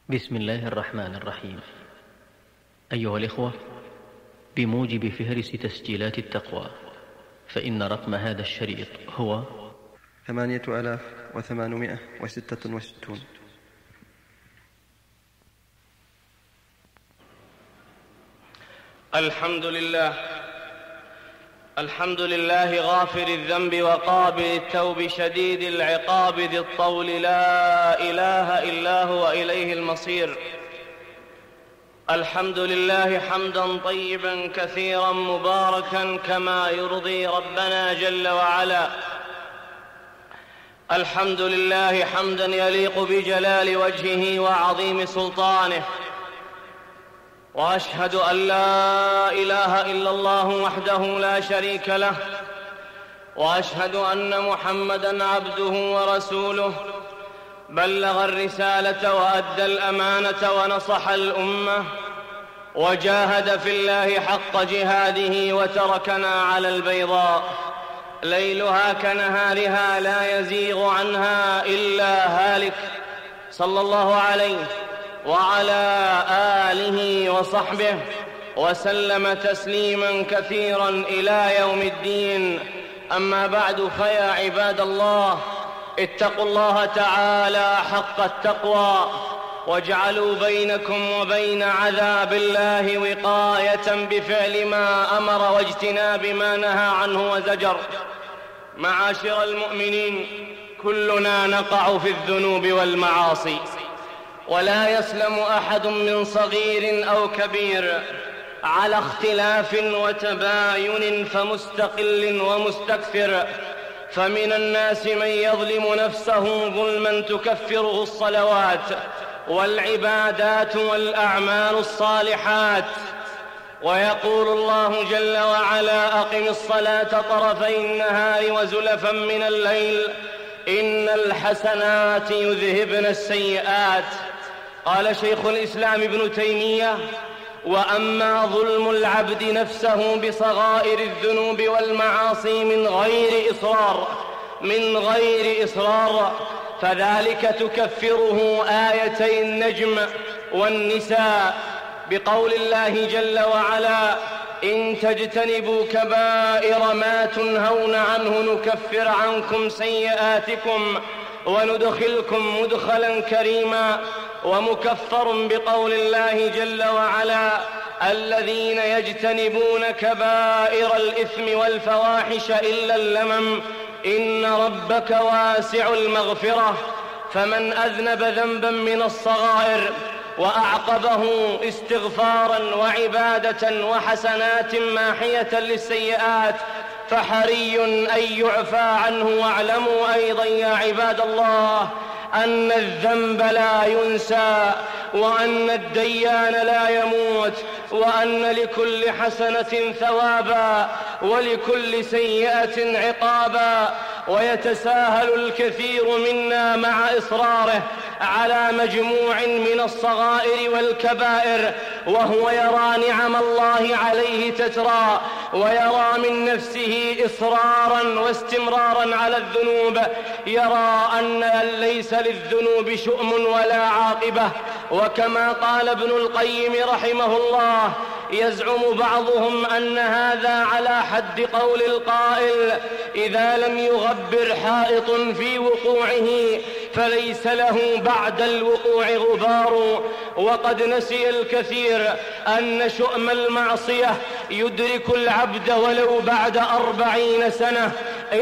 بسم الله الرحمن الرحيم. أيها الإخوة، بموجب فهرس تسجيلات التقوى فإن رقم هذا الشريط هو 8866. الحمد لله غافر الذنب وقابل التوب شديد العقاب ذي الطول، لا إله إلا هو إليه المصير. الحمد لله حمدا طيبا كثيرا مباركا كما يرضي ربنا جل وعلا. الحمد لله حمدا يليق بجلال وجهه وعظيم سلطانه، وأشهد أن لا إله إلا الله وحده لا شريك له، وأشهد أن محمدًا عبده ورسوله، بلغ الرسالة وأدى الأمانة ونصح الأمة، وجاهد في الله حق جهاده، وتركنا على البيضاء ليلها كنهارها لا يزيغ عنها إلا هالك، صلى الله عليه وعلى آله وصحبه وسلم تسليما كثيرا إلى يوم الدين. أما بعد، فيا عباد الله، اتقوا الله تعالى حق التقوى، واجعلوا بينكم وبين عذاب الله وقاية بفعل ما أمر واجتناب ما نهى عنه وزجر. معاشر المؤمنين، كلنا نقع في الذنوب والمعاصي، ولا يسلم أحد من صغير أو كبير، على اختلاف وتباين، فمستقل ومستكثر. فمن الناس من يظلم نفسه ظلما تكفره الصلوات والعبادات والأعمال الصالحات، ويقول الله جل وعلا: أقم الصلاة طرفي النهار وزلفا من الليل إن الحسنات يذهبن السيئات. قال شيخ الإسلام ابن تيمية: وأما ظلم العبد نفسه بصغائر الذنوب والمعاصي من غير إصرار فذلك تكفره آيتي النجم والنساء، بقول الله جل وعلا: إن تجتنبوا كبائر ما تنهون عنه نكفر عنكم سيئاتكم وندخلكم مدخلا كريما. ومكفر بقول الله جل وعلا: الذين يجتنبون كبائر الإثم والفواحش إلا اللمم إن ربك واسع المغفرة. فمن أذنب ذنبا من الصغائر وأعقبه استغفارا وعبادة وحسنات ماحية للسيئات فحري أن يعفى عنه. واعلموا أيضا يا عباد الله أن الذنب لا ينسى، وأن الديان لا يموت، وأن لكل حسنة ثوابا ولكل سيئة عقابا. ويتساهل الكثير منا مع إصراره على مجموع من الصغائر والكبائر، وهو يرى نعم الله عليه تترى، ويرى من نفسه إصرارا واستمرارا على الذنوب، يرى أن ليس للذنوب شؤم ولا عاقبة. وكما قال ابن القيم رحمه الله: يزعم بعضهم أن هذا على حد قول القائل: إذا لم يغبر حائط في وقوعه فليس له بعد الوقوع غبار. وقد نسي الكثير أن شؤم المعصية يدرك العبد ولو بعد 40 سنة،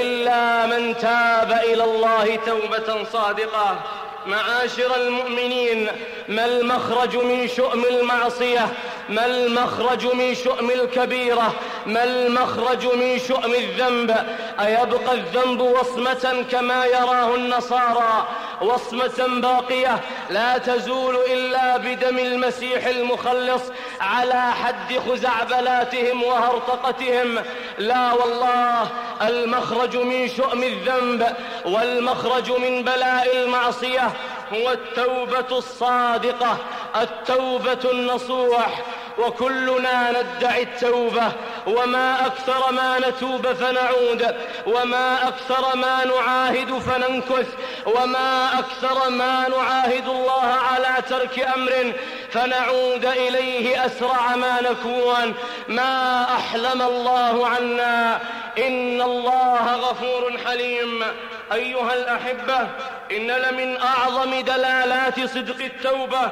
إلا من تاب إلى الله توبة صادقة. معاشر المؤمنين، ما المخرج من شؤم المعصية؟ ما المخرج من شؤم الكبيرة؟ ما المخرج من شؤم الذنب؟ أيبقى الذنب وصمة كما يراه النصارى، وصمة باقية لا تزول إلا بدم المسيح المخلص على حد خزعبلاتهم وهرطقتهم؟ لا والله، المخرج من شؤم الذنب والمخرج من بلاء المعصية هو التوبة الصادقة، التوبة النصوح. وكلنا ندعي التوبة، وما أكثر ما نتوب فنعود، وما أكثر ما نعاهد فننكث، وما أكثر ما نعاهد الله على على ترك أمر فنعود إليه أسرع ما نكون. ما أحلم الله عنا، إن الله غفور حليم. أيها الأحبة، إن لمن أعظم دلالات صدق التوبة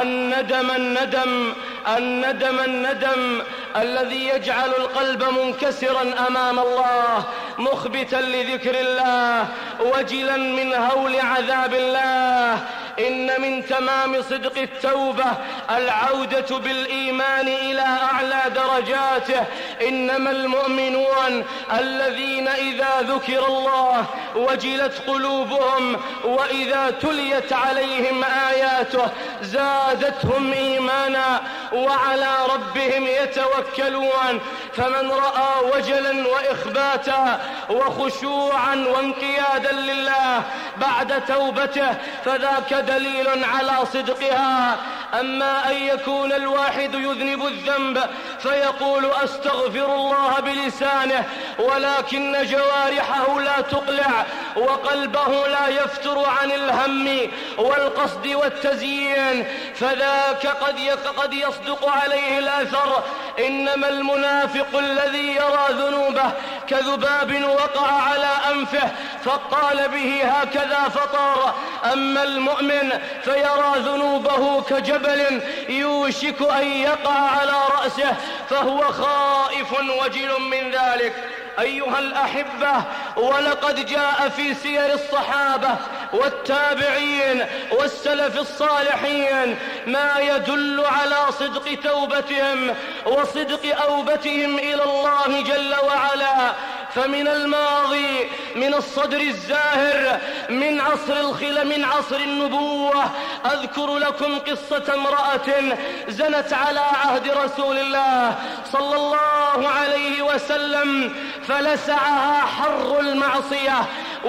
الندم الذي يجعل القلب منكسرا أمام الله، مخبتا لذكر الله، وجلا من هول عذاب الله. إن من تمام صدق التوبة العودة بالإيمان إلى أعلى درجاته. إنما المؤمنون الذين إذا ذكر الله وجلت قلوبهم، وإذا تليت عليهم آياته زادتهم إيمانا، وعلى ربهم يتوكلون. فمن رأى وجلا وإخباتا وخشوعا وانقيادا لله بعد توبته فذاك دليل على صدقها. أما أن يكون الواحد يذنب الذنب فيقول أستغفر الله بلسانه، ولكن جوارحه لا تقلع وقلبه لا يفتر عن الهم والقصد والتزيين، فذاك قد يصدق عليه الأثر. إنما المنافق الذي يرى ذنوبه كذباب وقع على أنفه فقال به هكذا فطار. أما المؤمن فيرى ذنوبه كجبل يوشك أن يقع على رأسه فهو خائف وجل من ذلك. أيها الأحبة، ولقد جاء في سير الصحابة والتابعين والسلف الصالحين ما يدل على صدق توبتهم وصدق أوبتهم إلى الله جل وعلا. فمن الماضي، من الصدر الزاهر، من عصر النبوة، أذكر لكم قصة امرأة زنت على عهد رسول الله صلى الله عليه وسلم، فلسعها حر المعصية،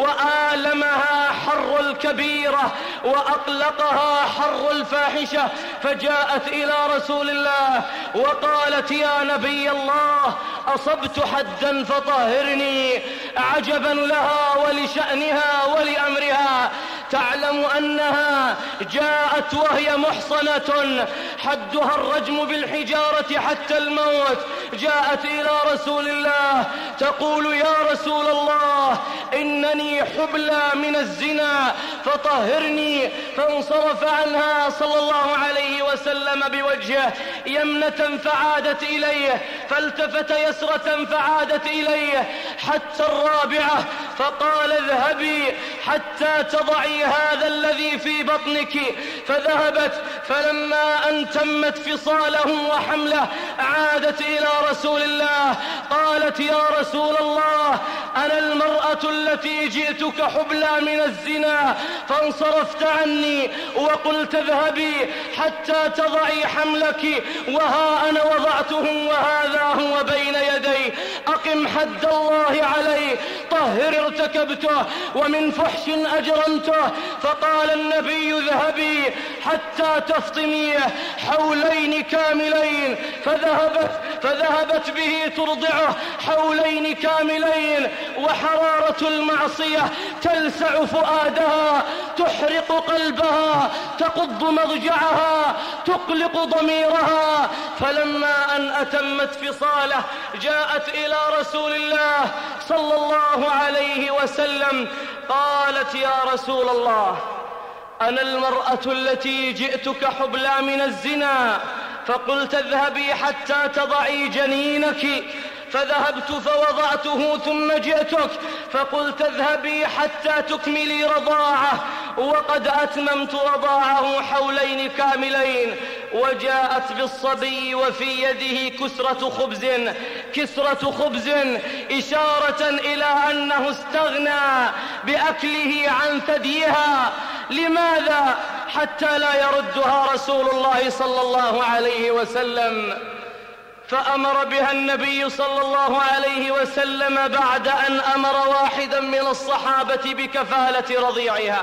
وآلمها حر الكبيرة، وأقلقها حر الفاحشة، فجاءت إلى رسول الله وقالت: يا نبي الله، أصبت حدا فطهرني. عجبا لها ولشأنها ولأمرها، تعلم أنها جاءت وهي محصنة حدها الرجم بالحجارة حتى الموت، جاءت إلى رسول الله تقول: يا رسول الله، إنني حبلى من الزنا فطهرني. فانصرف عنها صلى الله عليه وسلم بوجهه يمنة فعادت إليه، فالتفت يسرة فعادت إليه، حتى الرابعة، فقال: اذهبي حتى تضعي هذا الذي في بطنك. فذهبت، فلما أن تمت فصاله وحمله عادت إلى رسول الله قالت: يا رسول الله، أنا المرأة التي جئتك حبلى من الزنا، فانصرفت عني وقلت اذهبي حتى تضعي حملك، وها أنا وضعته وهذا هو بين يدي، أقم حد الله عليه، طهر ارتكبته ومن فحش أجرمته. فقال النبي: اذهبي حتى تفطميه حولين كاملين. فذهبت به ترضعه حولين كاملين، وحرارة المعصية تلسع فؤادها، تحرق قلبها، تقض مضجعها، تقلق ضميرها. فلما أن أتمت فصاله جاءت إلى رسول الله صلى الله عليه وسلم قالت: يا رسول الله، أنا المرأة التي جئتك حبلى من الزنا، فقلت اذهبي حتى تضعي جنينك، فذهبت فوضعته ثم جئتك فقلت اذهبي حتى تكملي رضاعه، وقد أتممت رضاعه حولين كاملين. وجاءت بالصبي وفي يده كسرة خبز إشارة إلى أنه استغنى بأكله عن ثديها. لماذا؟ حتى لا يردها رسول الله صلى الله عليه وسلم. فأمر بها النبي صلى الله عليه وسلم بعد أن أمر واحدا من الصحابة بكفالة رضيعها،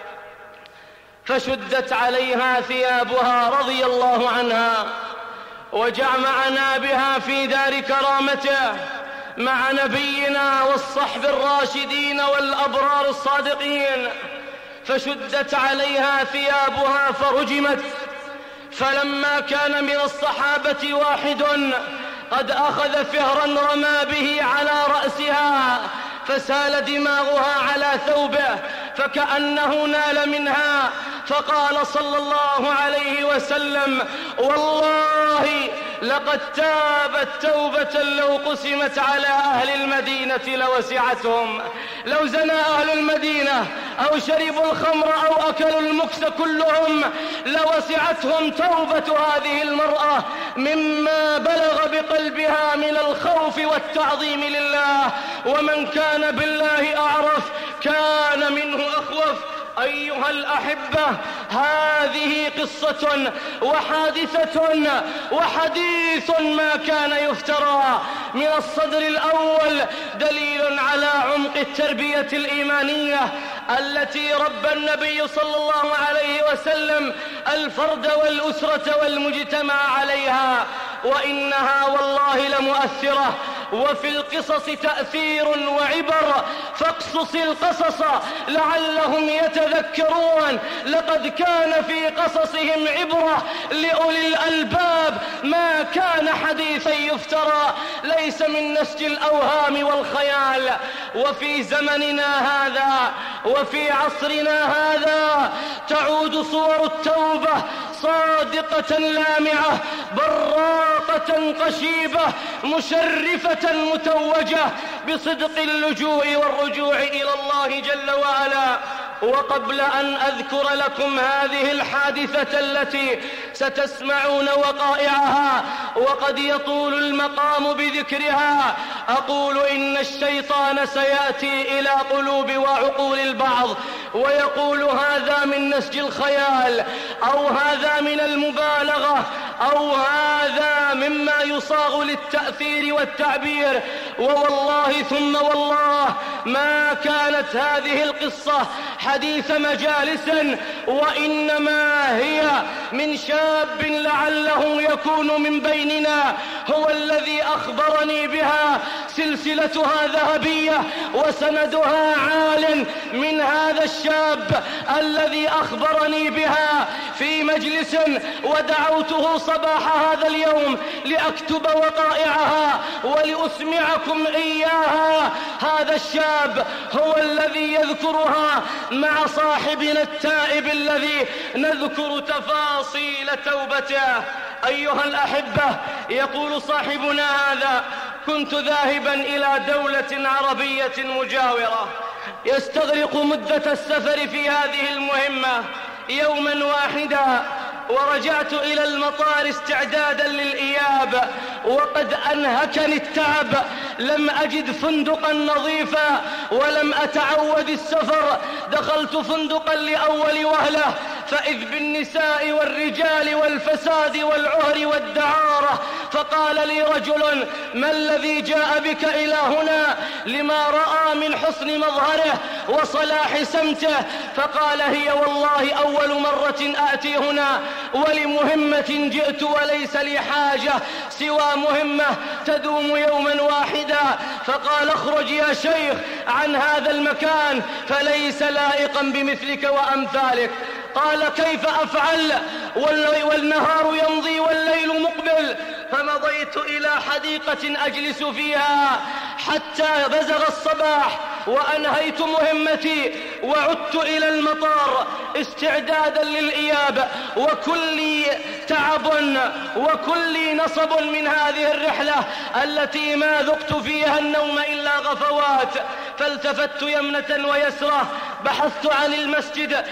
فشدت عليها ثيابها رضي الله عنها، وجمعنا بها في دار كرامته مع نبينا والصحب الراشدين والأبرار الصادقين. فشدت عليها ثيابها فرجمت. فلما كان من الصحابة واحد قد أخذ فهرا رمى به على رأسها فسال دماغها على ثوبه فكأنه نال منها، فقال صلى الله عليه وسلم: والله لقد تابت توبة لو قسمت على أهل المدينة لوسعتهم. لو زنى أهل المدينة أو شربوا الخمر أو أكلوا المكس كلهم لوسعتهم توبة هذه المرأة مما بلغ بقلبها من الخوف والتعظيم لله، ومن كان بالله أعرف كان منه أخوف. أيها الأحبة، هذه قصة وحادثة وحديث ما كان يفترى. من الصدر الأول دليل على عمق التربية الإيمانية التي ربى النبي صلى الله عليه وسلم الفرد والأسرة والمجتمع عليها، وإنها والله لمؤثرة، وفي القصص تأثير وعبر، فاقصص القصص لعلهم يتذكرون. لقد كان في قصصهم عبرة لأولي الألباب، ما كان حديثا يفترى، ليس من نسج الأوهام والخيال. وفي زمننا هذا وفي عصرنا هذا تعود صور التوبة صادقة لامعة براقة قشيبة مشرفة متوجة بصدق اللجوء والرجوع إلى الله جل وعلا. وقبل أن أذكر لكم هذه الحادثة التي ستسمعون وقائعها وقد يطول المقام بذكرها، أقول إن الشيطان سيأتي إلى قلوب وعقول البعض ويقول هذا من نسج الخيال، أو هذا من المبالغة، أو هذا مما يصاغ للتأثير والتعبير. ووالله ثم والله ما كانت هذه القصة حديث مجالس، وإنما هي من شاب لعله يكون من بيننا هو الذي أخبرني بها. سلسلتها ذهبية وسندها عال من هذا الشاب الذي أخبرني بها في مجلس، ودعوته صباح هذا اليوم لأكتب وقائعها ولأسمعكم إياها. هذا الشاب هو الذي يذكرها مع صاحبنا التائب الذي نذكر تفاصيل توبته. أيها الأحبة، يقول صاحبنا هذا: كنت ذاهبا إلى دولة عربية مجاورة، يستغرق مدة السفر في هذه المهمة يوما واحدا، ورجعت إلى المطار استعدادا للإياب وقد أنهكني التعب. لم أجد فندقا نظيفا ولم أتعود السفر. دخلت فندقا لأول وهلة فإذ بالنساء والرجال والفساد والعهر والدعارة. فقال لي رجل: ما الذي جاء بك إلى هنا؟ لما رأى من حسن مظهره وصلاح سمته. فقال: هي والله أول مرة آتي هنا، ولمهمة جئت وليس لي حاجة سوى مهمة تدوم يوما واحدا. فقال: اخرج يا شيخ عن هذا المكان فليس لائقا بمثلك وأمثالك. قال: كيف أفعل والنهار يمضي والليل مقبل؟ فمضيت إلى حديقة أجلس فيها حتى بزغ الصباح وأنهيت مهمتي وعدت إلى المطار استعدادا للإياب. وكل تعب وكل نصب من هذه الرحلة التي ما ذقت فيها النوم إلا غفوات. فالتفت يمنة ويسرة، بحثت عن المسجد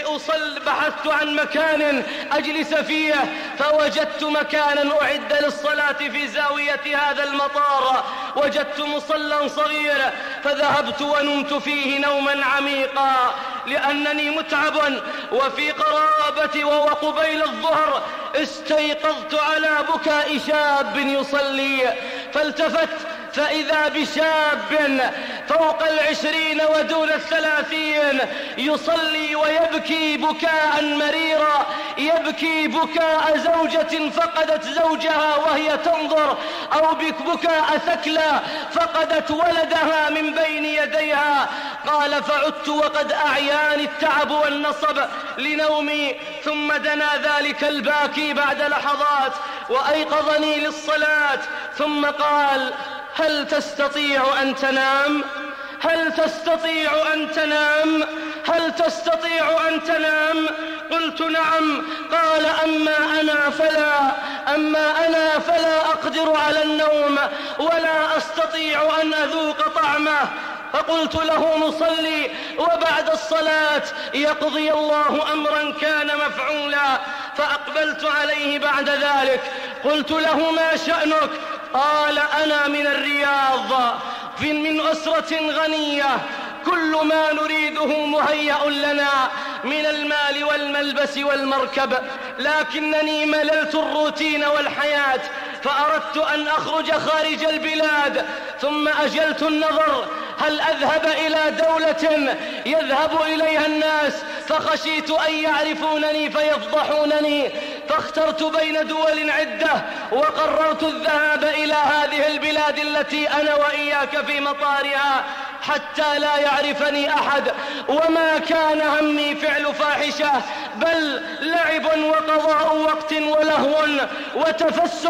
بحثت عن مكان أجلس فيه، فوجدت مكانا أعد للصلاة في زاوية هذا المطار. وجدت مصلى صغير فذهبت ونمت فيه نوما عميقا لأنني متعب. وفي قرابة وقبيل الظهر استيقظت على بكاء شاب يصلي، فالتفت فإذا بشاب فوق 20 ودون 30 يصلي ويبكي بكاء مريرا، يبكي يبكي بكاء زوجة فقدت زوجها وهي تنظر، أو بكاء ثكلى فقدت ولدها من بين يديها. قال فعدت وقد أعياني التعب والنصب لنومي، ثم دنا ذلك الباكي بعد لحظات وأيقظني للصلاة، ثم قال هل تستطيع أن تنام؟ هل تستطيع أن تنام؟ هل تستطيع أن تنام؟ قلت نعم. قال أما أنا فلا أقدر على النوم ولا أستطيع أن أذوق طعمه. فقلت له نصلي وبعد الصلاة يقضي الله أمرا كان مفعولا. فأقبلت عليه بعد ذلك قلت له ما شأنك؟ قال أنا من الرياض من أسرة غنية، كل ما نريده مهيأ لنا من المال والملبس والمركب، لكنني مللت الروتين والحياة فأردت أن أخرج خارج البلاد. ثم أجلت النظر هل أذهب إلى دولة يذهب إليها الناس، فخشيت أن يعرفونني فيفضحونني، فاخترت بين دول عدة وقررت الذهاب إلى هذه البلاد التي أنا وإياك في مطارها حتى لا يعرفني أحد. وما كان همي فعل فاحشة، بل لعب وقضاء وقت ولهو وتفسح،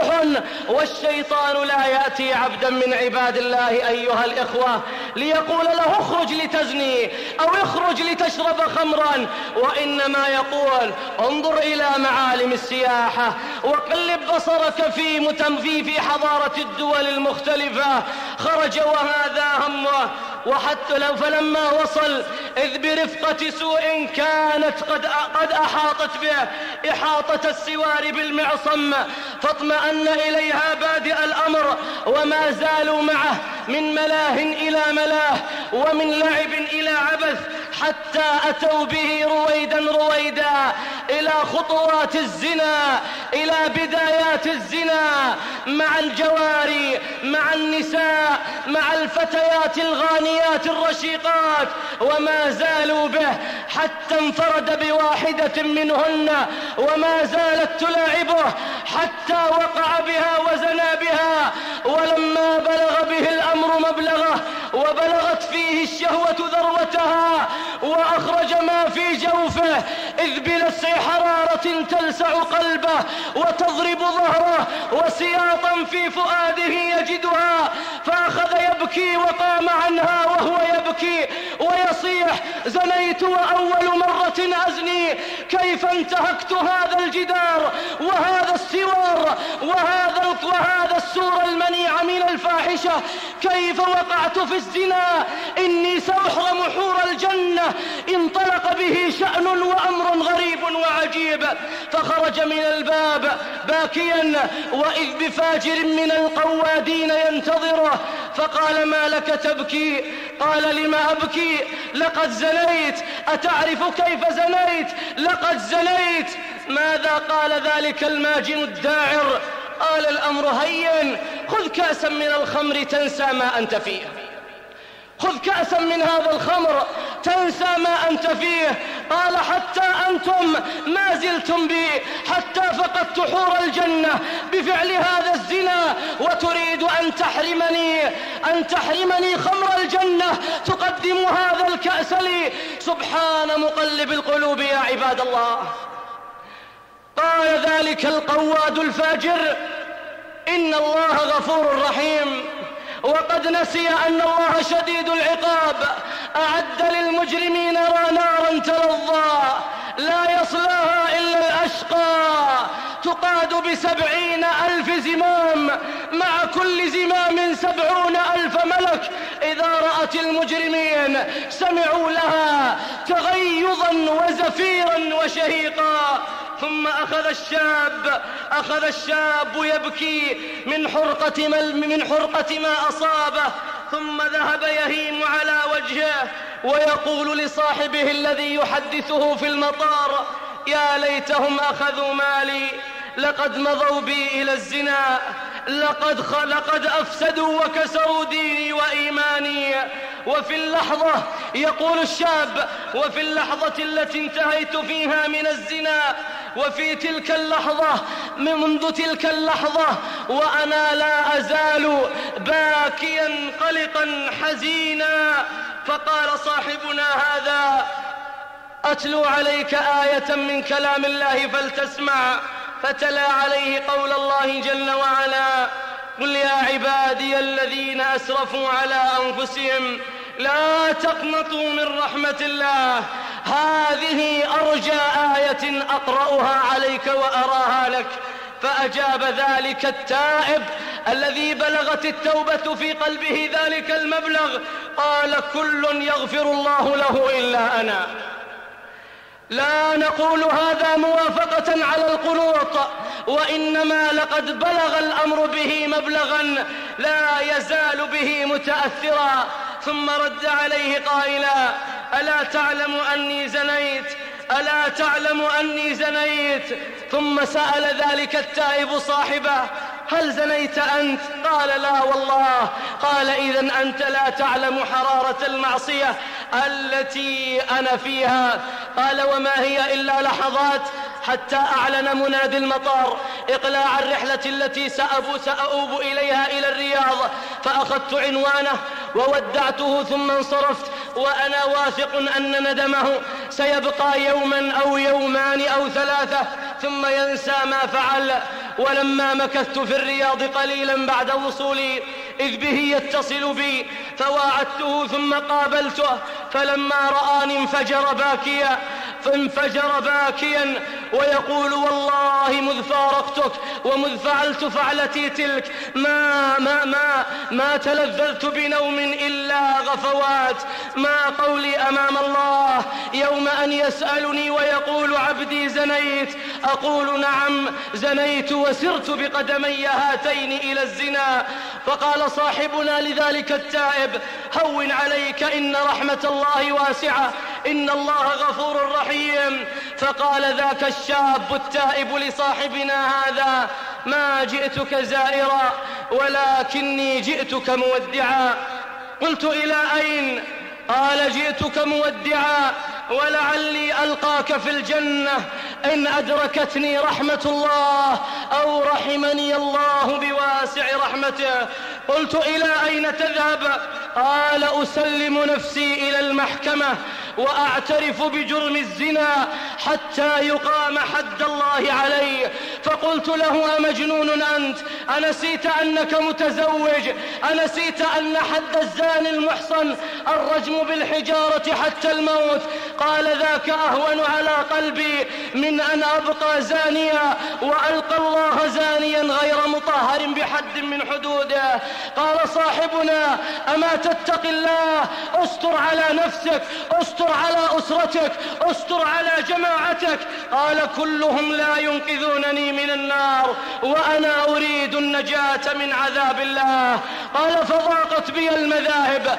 والشيطان لا يأتي عبدا من عباد الله أيها الإخوة ليقول له اخرج لتزني أو اخرج لتشرب خمرا، وإنما يقول انظر إلى معالم السياحة وقلب بصرك في حضارة الدول المختلفة. خرج وهذا همه، وحتى لو فلما وصل إذ برفقة سوء كانت قد أحاطت به إحاطة السوار بالمعصم، فاطمأن إليها بادئ الأمر، وما زالوا معه من ملاه إلى ملاه ومن لعب إلى عبث، حتى أتوا به رويدا إلى خطوات الزنا، إلى بدايات الزنا مع الجواري، مع النساء، مع الفتيات الغانيات الرشيقات، وما زالوا به حتى انفرد بواحدة منهن، وما زالت تلاعبه حتى وقع بها وزنى بها. ولما بلغ به الأمر مبلغه وبلغت فيه الشهوة ذروتها وأخرج ما في جوفه، إذ بلسع حرارة تلسع قلبه وتضرب ظهره وسياطا في فؤاده يجدها، فأخذ يبكي وقام عنها وهو يبكي ويصيح زنيت وأول مرة أزني، كيف انتهكت هذا الجدار وهذا السوار وهذا السور المنيع من الفاحشة، كيف وقعت في الزنا، إني سأحرم حور الجنة. انطلق به شأن وأمر غريب وعجيب، فخرج من الباب باكيا وإذ بفاجر من القوادين ينتظره، فقال ما لك تبكي؟ قال لما أبكي؟ لقد زنيت. أتعرف كيف زنيت؟ لقد زنيت. ماذا قال ذلك الماجن الداعر؟ قال الأمر هين، خذ كأسا من الخمر تنسى ما أنت فيه، خذ كأسا من هذا الخمر تنسى ما أنت فيه. قال حتى أنتم ما زلتم بي حتى فقدت حور الجنة بفعل هذا الزنا، وتريد أن تحرمني خمر الجنة، تقدم هذا الكأس لي. سبحان مقلب القلوب يا عباد الله. قال ذلك القواد الفاجر إن الله غفور رحيم، وقد نسي أن الله شديد العقاب، أعد للمجرمين نارا تلظى لا يصلاها إلا الأشقى، تقاد ب70,000 زمام، مع كل زمام 70,000 ملك. إذا رأت المجرمين سمعوا لها تغيظا وزفيرا وشهيقا. ثم أخذ الشاب يبكي من حرقة ما أصابه، ثم ذهب يهيم على وجهه ويقول لصاحبه الذي يحدثه في المطار يا ليتهم أخذوا مالي، لقد مضوا بي إلى الزنا، لقد أفسدوا وكسروا ديني وإيماني. وفي اللحظة يقول الشاب وفي اللحظة التي انتهيت فيها من الزنا وفي تلك اللحظة منذ تلك اللحظة وأنا لا أزال باكيا قلقا حزينا. فقال صاحبنا هذا: أتلو عليك آية من كلام الله فلتسمع. فتلا عليه قول الله جل وعلا: قل يا عبادي الذين أسرفوا على أنفسهم لا تقنطوا من رحمة الله، هذه أرجى آية أقرأها عليك وأراها لك. فأجاب ذلك التائب الذي بلغت التوبة في قلبه ذلك المبلغ، قال: كل يغفر الله له إلا أنا. لا نقول هذا موافقة على القنوط، وإنما لقد بلغ الأمر به مبلغا لا يزال به متأثرا. ثم رد عليه قائلا: ألا تعلم أني زنيت؟ ألا تعلم أني زنيت؟ ثم سأل ذلك التائب صاحبه: هل زنيت أنت؟ قال: لا والله. قال: إذن أنت لا تعلم حرارة المعصية التي أنا فيها. قال: وما هي إلا لحظات حتى أعلن منادي المطار إقلاع الرحلة التي سأؤوب إليها إلى الرياض. فأخذت عنوانه وودعته ثم انصرفت، وأنا واثق أن ندمه سيبقى يوما أو يومان أو ثلاثة ثم ينسى ما فعل. ولما مكثت في الرياض قليلا بعد وصولي إذ به يتصل بي، فواعدته ثم قابلته، فلما رآني انفجر باكيا ويقول: والله مذ فارقتك ومذ فعلت فعلتي تلك ما تلذذت بنوم إلا غفوات. ما قولي أمام الله يوم أن يسألني ويقول: عبدي زنيت؟ أقول: نعم زنيت وسرت بقدمي هاتين إلى الزنا. فقال صاحبنا لذلك التائب: هون عليك، إن رحمة الله واسعة، إن الله غفور رحيم. فقال ذاك الشاب التائب لصاحبنا هذا: ما جئتك زائرا ولكني جئتك مودعا. قلت: إلى أين؟ قال: جئتك مودعا ولعلي ألقاك في الجنة إن أدركتني رحمة الله أو رحمني الله بواسع رحمته. قلت: إلى أين تذهب؟ قال: أسلم نفسي إلى المحكمة وأعترف بجرم الزنا حتى يقام حد الله علي. فقلت له: أمجنون أنت؟ أنسيت أنك متزوج؟ أنسيت أن حد الزاني المحصن الرجم بالحجارة حتى الموت؟ قال: ذاك أهون على قلبي من أن أبقى زانيا وألقى الله زانيا غير مطهر بحد من حدوده. قال صاحبنا: أما تتق الله؟ استر على نفسك، استر على أسرتك، استر على جماعتك. قال: كلهم لا ينقذونني من النار وأنا أريد النجاة من عذاب الله. قال: فضاقت بي المذاهب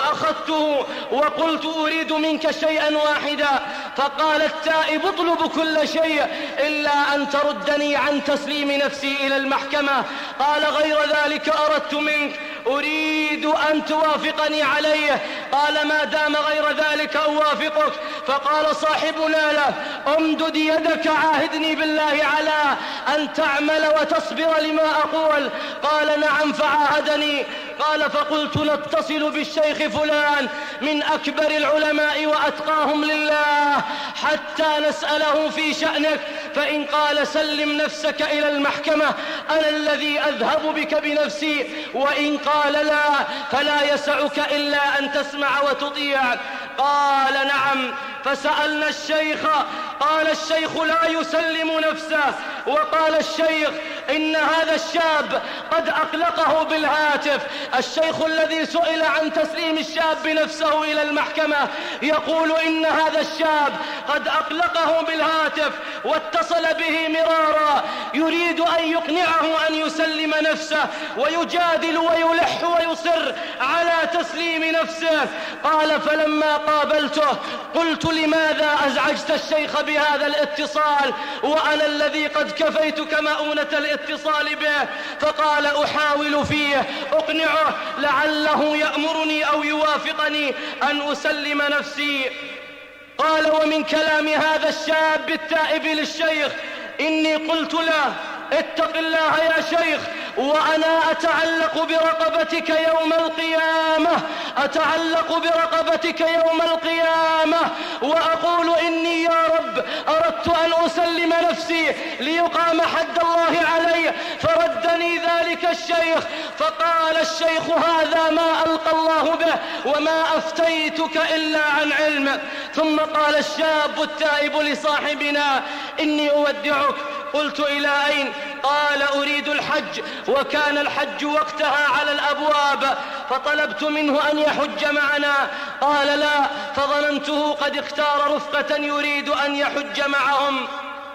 وأخذته وقلت: أريد منك شيئا واحدا. فقال التائب: اطلب كل شيء إلا أن تردني عن تسليم نفسي إلى المحكمة. قال: غير ذلك أردت منك، أريد أن توافقني عليه. قال: ما دام غير ذلك أوافقك. فقال صاحبنا له: امدد يدك، عاهدني بالله على أن تعمل وتصبر لما أقول. قال: نعم. فعاهدني. قال: فقلت: نتصل بالشيخ فلان من أكبر العلماء وأتقاهم لله حتى نسأله في شأنك، فإن قال سلم نفسك إلى المحكمة أنا الذي أذهب بك بنفسي، وإن قال لا فلا يسعك إلا أن تسمع وتطيع. قال: نعم. فسألنا الشيخ. قال الشيخ: لا يسلم نفسه. وقال الشيخ: إن هذا الشاب قد أقلقه بالهاتف. الشيخ الذي سئل عن تسليم الشاب نفسه إلى المحكمة يقول إن هذا الشاب قد أقلقه بالهاتف واتصل به مرارا يريد أن يقنعه أن يسلم نفسه، ويجادل ويلح ويصر على تسليم نفسه. قال: فلما قابلته قلت: لماذا أزعجت الشيخ بهذا الاتصال وأنا الذي قد كفيتك مؤونة الاتصال به؟ فقال: أحاول فيه أقنعه لعله يأمرني أو يوافقني أن أسلم نفسي. قال: ومن كلام هذا الشاب التائب للشيخ: إني قلت له: اتق الله يا شيخ، وأنا أتعلق برقبتك يوم القيامة، أتعلق برقبتك يوم القيامة وأقول: إني يا رب أردت أن أسلم نفسي ليقام حد الله علي، فردني ذلك الشيخ. فقال الشيخ: هذا ما ألقى الله به، وما أفتيتك إلا عن علم. ثم قال الشاب التائب لصاحبنا: إني أودعك. قلت: إلى أين؟ قال: أريد الحج، وكان الحج وقتها على الأبواب، فطلبت منه أن يحج معنا. قال: لا، فظننته قد اختار رفقة يريد أن يحج معهم.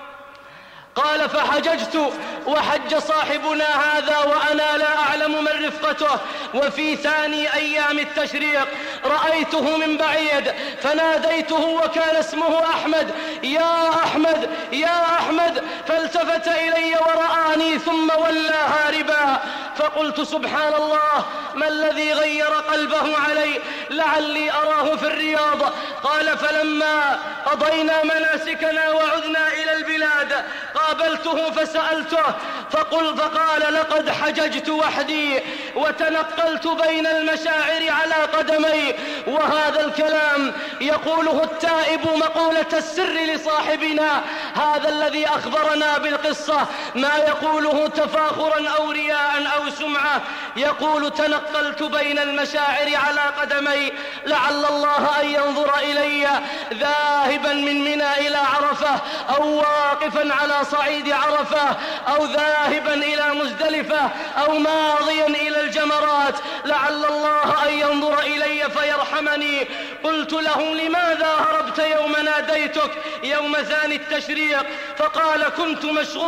قال: فحججت، وحج صاحبنا هذا وأنا لا أعلم من رفقته. وفي ثاني أيام التشريق رأيته من بعيد، فناديته وكان اسمه أحمد: يا أحمد يا أحمد، فالتفت إلي ورآني ثم ولى هاربا. فقلت: سبحان الله، ما الذي غير قلبه علي؟ لعلي أراه في الرياض. قال: فلما قضينا مناسكنا وعدنا إلى البلاد قابلته فسألته، فقال: لقد حججت وحدي وتنقلت بين المشاعر على قدمي. وهذا الكلام يقوله التائب مقولة السر لصاحبنا هذا الذي أخبرنا بالقصة، ما يقوله تفاخرا أو رياء أو سمعة. يقول: تنقلت بين المشاعر على قدمي، لعل الله أن ينظر إلي ذاهبا من منى إلى عرفة، أو واقفا على صعيد عرفة، أو ذاهبا إلى مزدلفة، أو ماضيا إلى الجمرات، لعل الله أن ينظر إلي فيرحمني. قلت له: لماذا هربت يوم ناديتك يوم ثاني التشريق؟ فقال: كنت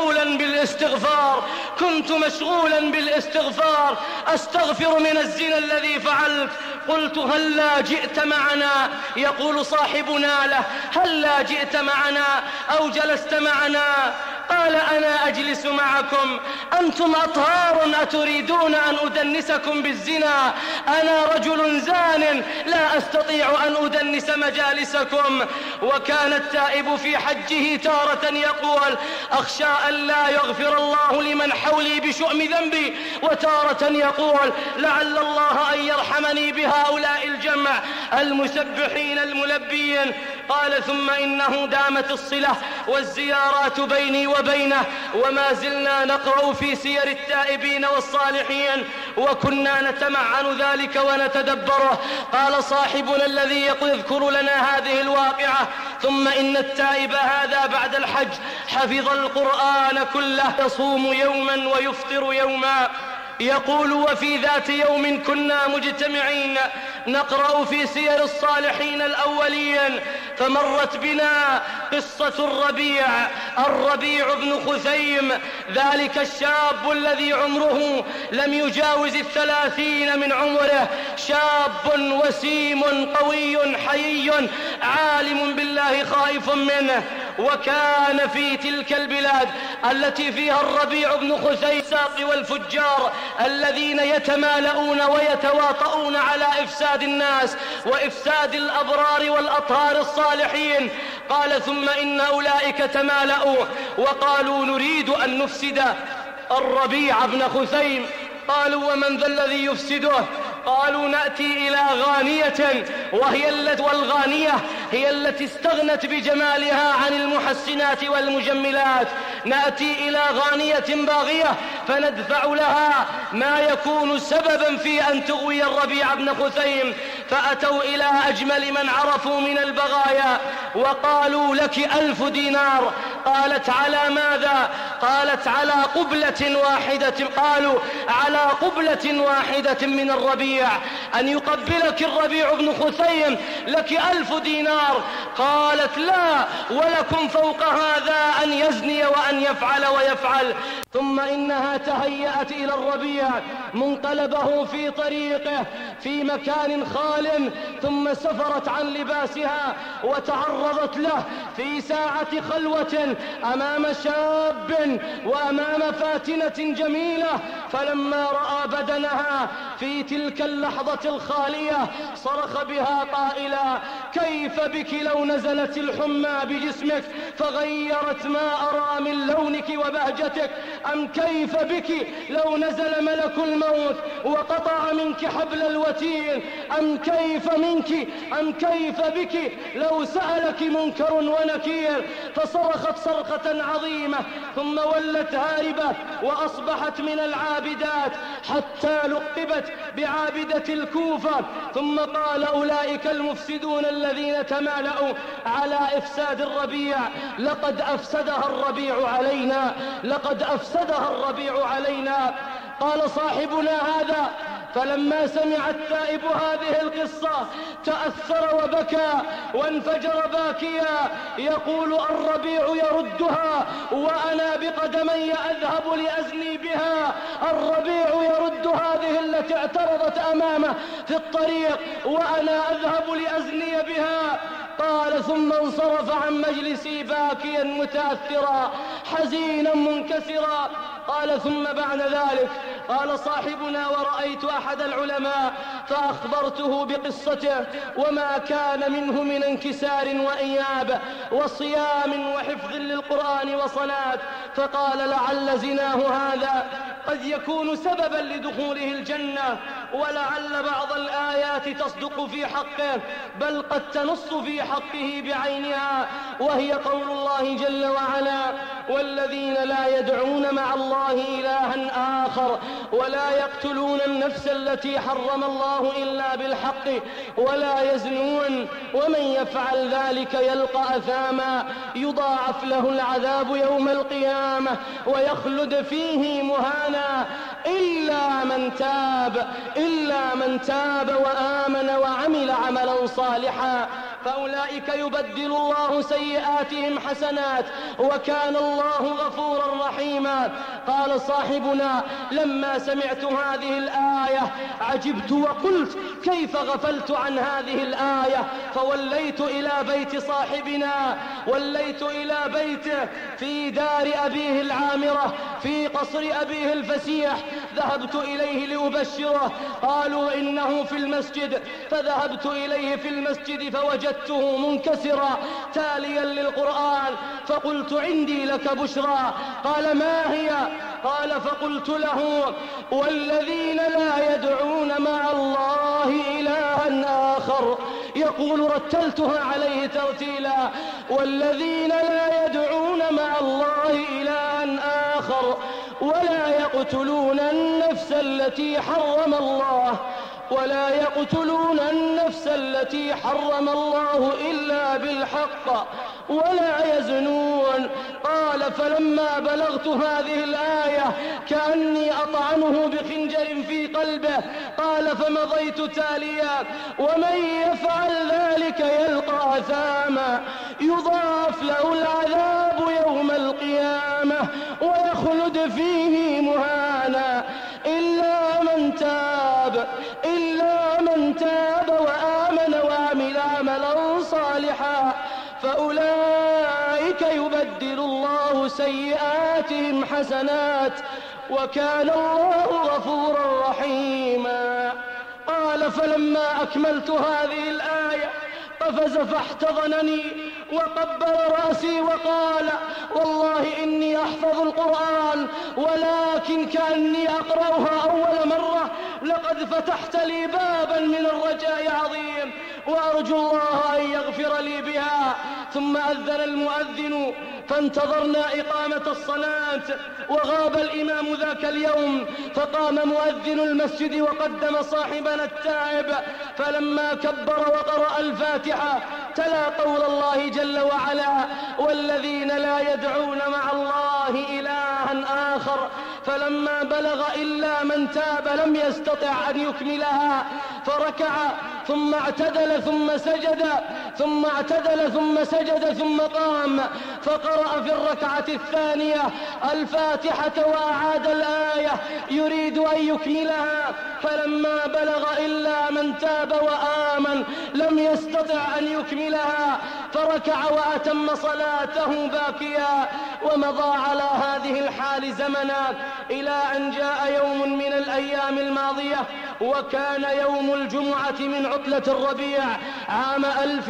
مشغولا بالاستغفار، أستغفر من الزنا الذي فعلت. قلت: هلا جئت معنا؟ يقول صاحبنا له: هلا جئت معنا أو جلست معنا؟ قال: أنا أجلس معكم، أنتم أطهار، أتريدون أن أدنسكم بالزنا؟ أنا رجل زان، لا أستطيع أن أدنس مجالسكم. وكان التائب في حجه تارة يقول: أخشى أن لا يغفر الله لمن حولي بشؤم ذنبي، وتارة يقول: لعل الله أن يرحمني بهؤلاء الجمع المسبحين الملبيين. قال: ثم إنه دامت الصلة والزيارات بيني وبينه، وما زلنا نقرأ في سير التائبين والصالحين، وكنا نتمعن ذلك ونتدبره. قال صاحبنا الذي يذكر لنا هذه الواقعة: ثم إن التائب هذا بعد الحج حفظ القرآن كله، يصوم يوما ويفطر يوما. يقول: وفي ذات يوم كنا مجتمعين نقرأ في سير الصالحين الأولين، فمرت بنا قصة الربيع بن خثيم، ذلك الشاب الذي عمره لم يجاوز 30 من عمره، شاب وسيم قوي حيي عالم بالله خائف منه. وكان في تلك البلاد التي فيها الربيع بن خثيم الساق والفجار الذين يتمالؤون ويتواطؤون على إفساد الناس وإفساد الأبرار والأطهار الصالحين. قال: ثم إن أولئك تمالؤوا وقالوا: نريد أن نفسد الربيع بن خثيم. قالوا: ومن ذا الذي يفسده؟ قالوا: نأتي إلى غانية، والغانية هي التي استغنت بجمالها عن المحسنات والمجملات. نأتي إلى غانية باغية فندفع لها ما يكون سببا في أن تغوي الربيع بن خثيم. فأتوا إلى أجمل من عرفوا من البغايا وقالوا: لك 1000 دينار. قالت: على ماذا؟ قالت: على قبلة واحدة. قالوا: على قبلة واحدة من الربيع، أن يقبلك الربيع بن خثيم، لك 1000 دينار. قالت: لا، ولكم فوق هذا أن يزني وأن يفعل ويفعل. ثم إنها تهيأت إلى الربيع منقلبه في طريقه في مكان خال، ثم سفرت عن لباسها وتعرضت له في ساعة خلوة أمام شاب وأمام فاتنة جميلة، فلما رأى بدنها في تلك اللحظة الخالية صرخ بها قائلا: كيف بك لو نزلت الحمى بجسمك فغيرت ما أرى من لونك وبهجتك؟ أم كيف بك لو نزل ملك الموت وقطع منك حبل الوتين؟ أم كيف بك لو سألك منكر ونكير؟ فصرخت صرخة عظيمة ثم ولت هاربة وأصبحت من العابدات حتى لقبت بعابدة الكوفة. ثم قال: أولئك المفسدون الذين تمالأوا على إفساد الربيع لقد أفسدها الربيع علينا. قال صاحبنا هذا: فلما سمع التائب هذه القصة تأثر وبكى وانفجر باكيا يقول: الربيع يردها وأنا بقدمي أذهب لأزني بها. الربيع يرد هذه التي اعترضت أمامه في الطريق وأنا أذهب لأزني بها. قال: ثم انصرف عن مجلسي باكيا متأثرا حزينا منكسرا. قال: ثم بعد ذلك قال صاحبنا: ورأيت أحد العلماء فأخبرته بقصته وما كان منه من انكسار وإياب وصيام وحفظ للقرآن وصلاة، فقال: لعل زناه هذا قد يكون سببا لدخوله الجنة، ولعل بعض الآيات تصدق في حقه بل قد تنص في حقه بعينها، وهي قول الله جل وعلا: والذين لا يدعون مع الله إلها آخر ولا يقتلون النفس التي حرم الله إلا بالحق ولا يزنون ومن يفعل ذلك يلقى أثاما يضاعف له العذاب يوم القيامة ويخلد فيه مهانا إلا من تاب وآمن وعمل عملا صالحا فأولئك يبدل الله سيئاتهم حسنات وكان الله غفورا رحيما. قال صاحبنا: لما سمعت هذه الآية عجبت وقلت: كيف غفلت عن هذه الآية؟ فوليت إلى بيت صاحبنا، وليت إلى بيته في دار أبيه العامرة في قصر أبيه الفسيح. ذهبت إليه لأبشره، قالوا إنه في المسجد، فذهبت إليه في المسجد فوجدته منكسرا تاليا للقرآن، فقلت: عندي لك بشرى. قال: ما هي؟ قال: فقلت له: والذين لا يدعون مع الله إلها آخر. يقول: رتلتها عليه ترتيلا: والذين لا يدعون مع الله إلها آخر ولا يقتلون النفس التي حرم الله إلا بالحق ولا يزنون. قال: فلما بلغت هذه الآية كأني أطعنه بخنجر في قلبه. قال: فمضيت تاليا: ومن يفعل ذلك يلقى أثاما يضاعف له العذاب يوم القيامة ويخلد فيه مهانا إلا من تاب وآمن وعمل عملا صالحا فأولئك يبدل الله سيئاتهم حسنات وكان الله غفورا رحيما. قال: فلما أكملت هذه الآية قفز فاحتضنني وقبل رأسي وقال: والله إني أحفظ القرآن ولكن كأني أقرأها أول مرة. لقد فتحت لي بابا من الرجاء عظيم وأرجو الله أن يغفر لي بها. ثم أذن المؤذن فانتظرنا إقامة الصلاة وغاب الإمام ذاك اليوم، فقام مؤذن المسجد وقدم صاحبنا التائب، فلما كبر وقرأ الفاتحة تلا قول الله جل وعلا: والذين لا يدعون مع الله إلها آخر. فلما بلغ إلا من تاب لم يستطع أن يكملها، فركع ثم اعتدل ثم سجد ثم اعتدل ثم سجد ثم قام، فقرأ في الركعة الثانية الفاتحة وأعاد الآية يريد أن يكملها. فلما بلغ إلا من تاب وآمن لم يستطع أن يكملها، فركع وأتم صلاته باكيا، ومضى على هذه الحال زمنا إلى أن جاء يوم من الأيام الماضية، وكان يوم الجمعة من عطلة الربيع عام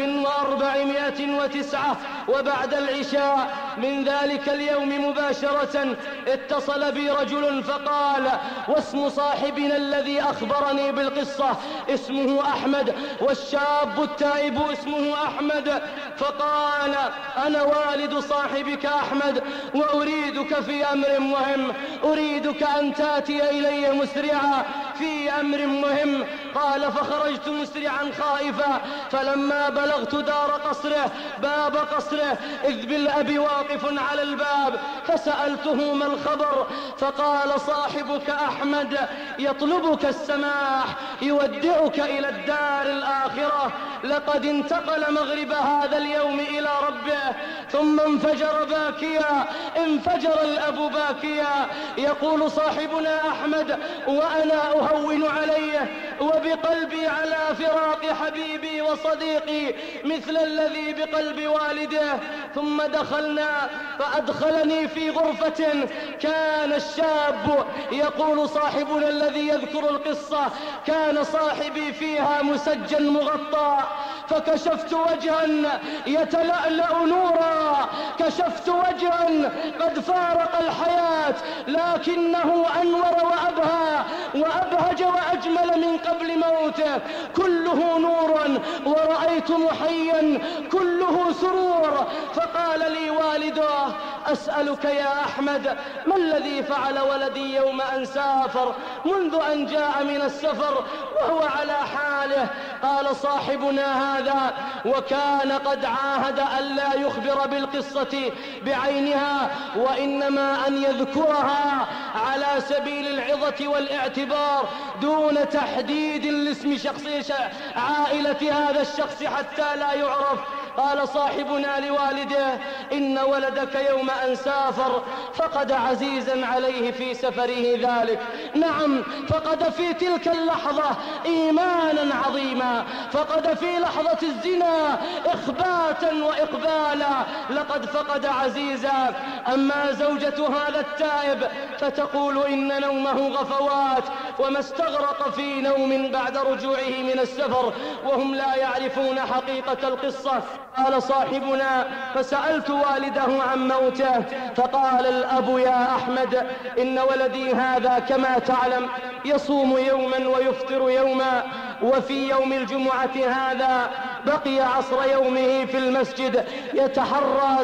1409، وبعد العشاء من ذلك اليوم مباشرة اتصل بي رجل فقال: واسم صاحبنا الذي أخبرني بالقصة اسمه أحمد، والشاب التائب اسمه أحمد. فقال: أنا والد صاحبك أحمد، وأريدك في أمر مهم، أريدك أن تأتي إلي مسرعا في أمر مهم. قال: فخرجت مسرعا خائفا، فلما بلغت دار قصره باب قصره إذ بالأب واقف على الباب، فسألته: ما الخبر؟ فقال: صاحبك أحمد يطلبك السماح، يودعك إلى الدار الآخرة، لقد انتقل مغرب هذا اليوم إلى ربه. ثم انفجر باكيا، انفجر الأب باكيا، يقول صاحبنا أحمد وأنا أهون عليه وبقلبي على فراق حبيبي وصديقي مثل الذي بقلب والده. ثم دخلنا فأدخلني في غرفة كان الشاب، يقول صاحبنا الذي يذكر القصة: كان صاحبي فيها مسجن مغطى، فكشفت وجها يتلألأ نورا، كشفت وجها قد فارق الحياة لكنه أنور وأبهى وأبهج وأجمل من قبل موته، كله نور، ورأيت محيا كله سرور. فقال لي والده: أسألك يا أحمد ما الذي فعل ولدي يوم أن سافر منذ أن جاء من السفر وهو على حاله؟ قال صاحبنا هذا وكان قد عاهد أن لا يخبر بالقصة بعينها، وإنما أن يذكرها على سبيل العظة والاعتبار دون تحديد لاسم شخص عائلة هذا الشخص حتى لا يعرف. قال صاحبنا لوالده: إن ولدك يوم أن سافر فقد عزيزا عليه في سفره ذلك، نعم فقد في تلك اللحظة إيمانا عظيما، فقد في لحظة الزنا إخباتا وإقبالا، لقد فقد عزيزا. أما زوجة هذا التائب فتقول إن نومه غفوات وما استغرق في نوم بعد رجوعه من السفر وهم لا يعرفون حقيقة القصة. قال صاحبنا: فسألت والده عن موته، فقال الأب: يا أحمد إن ولدي هذا كما تعلم يصوم يوما ويفطر يوما، وفي يوم الجمعة هذا بقي عصر يومه في المسجد يتحرى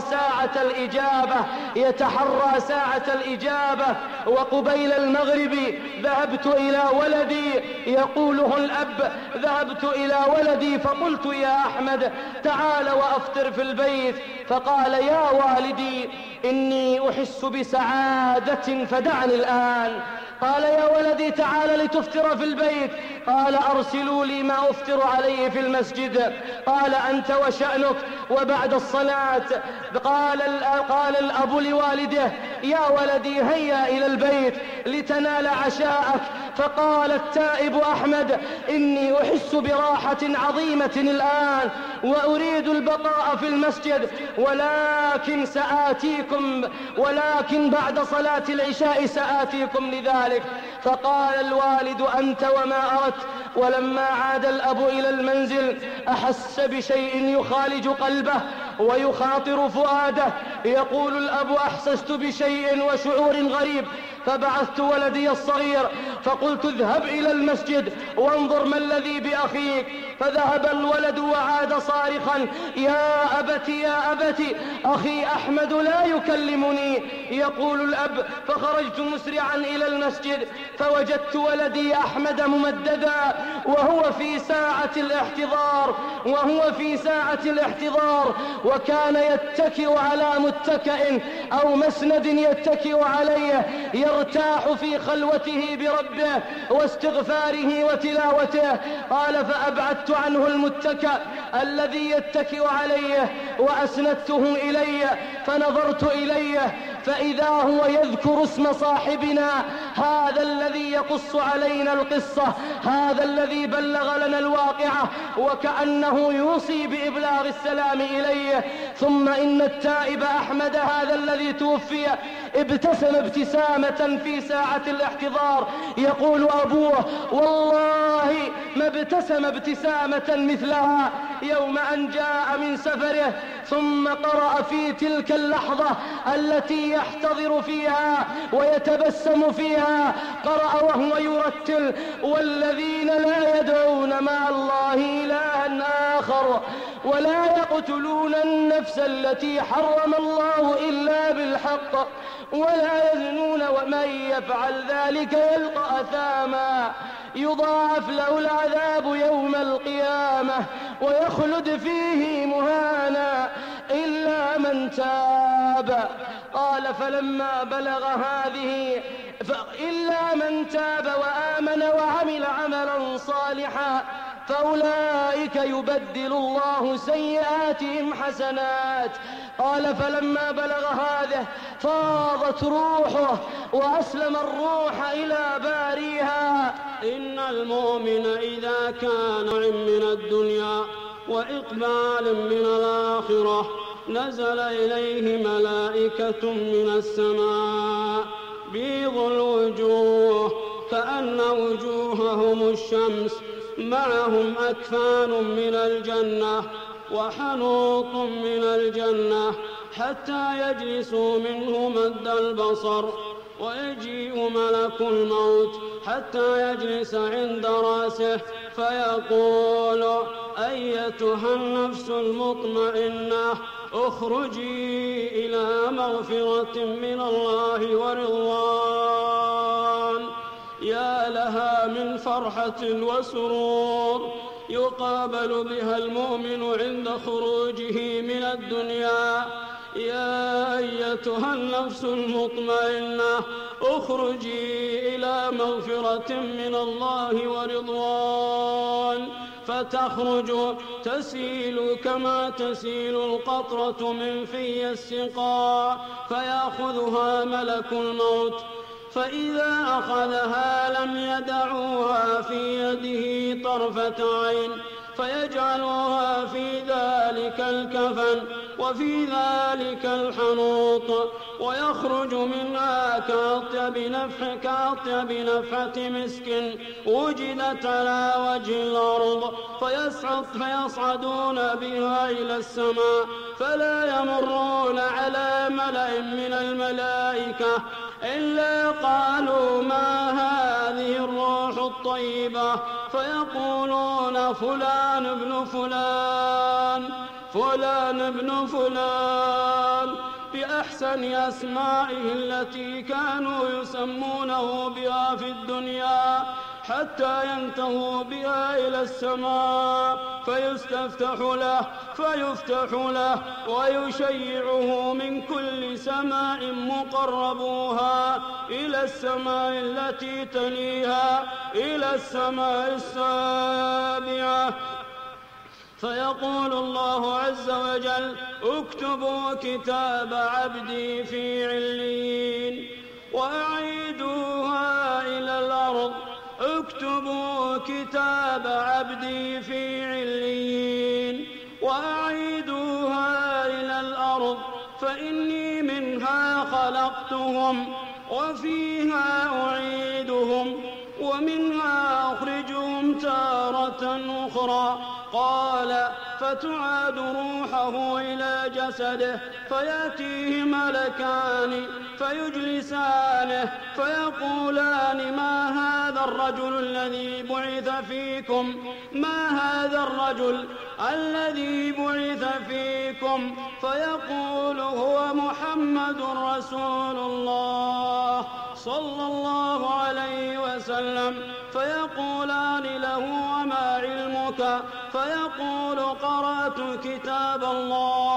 ساعة الإجابة، وقبيل المغرب ذهبت إلى ولدي، يقوله الأب: ذهبت إلى ولدي فقلت: يا أحمد تعال وأفطر في البيت. فقال: يا والدي إني أحس بسعادة فدعني الآن. قال: يا ولدي تعال لتفطر في البيت. قال: أرسلوا لي ما أفطر عليه في المسجد. قال: أنت وشأنك. وبعد الصلاة قال الأب لوالده: يا ولدي هيا إلى البيت لتنال عشاءك. فقال التائب أحمد: إني أحس براحة عظيمة الآن وأريد البقاء في المسجد، ولكن بعد صلاة العشاء سآتيكم لذلك. فقال الوالد: أنت وما أردت. ولما عاد الأب إلى المنزل أحس بشيء يخالج قلبه ويخاطر فؤاده. يقول الأب: أحسست بشيء وشعور غريب، فبعثت ولدي الصغير فقلت: اذهب إلى المسجد وانظر ما الذي بأخيك. فذهب الولد وعاد صارخا: يا أبت يا أبت، أخي أحمد لا يكلمني. يقول الأب: فخرجت مسرعا إلى المسجد فوجدت ولدي أحمد ممددا وهو في ساعة الاحتضار، وكان يتكئ على متكئ أو مسند يتكئ عليه يرتاح في خلوته بربه واستغفاره وتلاوته. قال فأبعدت عنه المتكئ الذي يتكئ عليه وأسندته إليه، فنظرت إليه فإذا هو يذكر اسم صاحبنا، هذا الذي يقص علينا القصة، هذا الذي بلغ لنا الواقعة، وكأنه يوصي بإبلاغ السلام إليه. ثم إن التائب أحمد هذا الذي توفي ابتسم ابتسامة في ساعة الاحتضار، يقول أبوه والله ما ابتسم ابتسامة مثلها يوم أن جاء من سفره. ثم قرأ في تلك اللحظة التي يحتضر فيها ويتبسم فيها، قرأ وهو يرتل والذين لا يدعون مع الله إلها آخر ولا يقتلون النفس التي حرم الله إلا بالحق ولا يزنون ومن يفعل ذلك يلقى أثاما يضاعف له العذاب يوم القيامة ويخلد فيه مهانا إلا من تاب. قال فلما بلغ هذه إلا من تاب وآمن وعمل عملا صالحا فأولئك يبدل الله سيئاتهم حسنات. قال فلما بلغ هذه فاضت روحه وأسلم الروح إلى باريها. إن المؤمن إذا كان من الدنيا وإقبال من الآخرة نزل إليه ملائكة من السماء بيض الوجوه كأن وجوههم الشمس، معهم أكفان من الجنة وحنوط من الجنة حتى يجلسوا منه مد البصر، ويجيء ملك الموت حتى يجلس عند رأسه فيقول أيتها النفس المطمئنة اخرجي إلى مغفرة من الله ورضوان. يا لها من فرحة وسرور يقابل بها المؤمن عند خروجه من الدنيا. يا أيتها النفس المطمئنة اخرجي إلى مغفرة من الله ورضوان، فتخرج تسيل كما تسيل القطرة من في السقاء فيأخذها ملك الموت، فإذا أخذها لم يدعوها في يده طرفة عين فيجعلها في ذلك الكفن وفي ذلك الحنوط، ويخرج منها كأطيب نفحة مسك وجدت على وجه الأرض، فيصعدون بها إلى السماء فلا يمرون على ملأ من الملائكة إلا قالوا ما هذه الروح الطيبة، فيقولون فلان ابن فلان فلان ابن فلان بأحسن أسمائه التي كانوا يسمونه بها في الدنيا، حتى ينتهوا بها إلى السماء فيفتح له ويشيعه من كل سماء مقربوها إلى السماء التي تليها إلى السماء السابعة، فيقول الله عز وجل اكتبوا كتاب عبدي في عليين وأعيدوها إلى الأرض، اكتبوا كتاب عبدي في عليين وأعيدوها إلى الأرض، فإني منها خلقتهم وفيها أعيدهم ومنها أخرجهم تارة أخرى. قال فتعاد روحه إلى جسده فيأتيه ملكان فيجلسانه فيقولان ما هذا الرجل الذي بعث فيكم، ما هذا الرجل الذي بعث فيكم، فيقول هو محمد رسول الله صلى الله عليه وسلم، فيقولان له وما علمك، فيقول قرأت كتاب الله،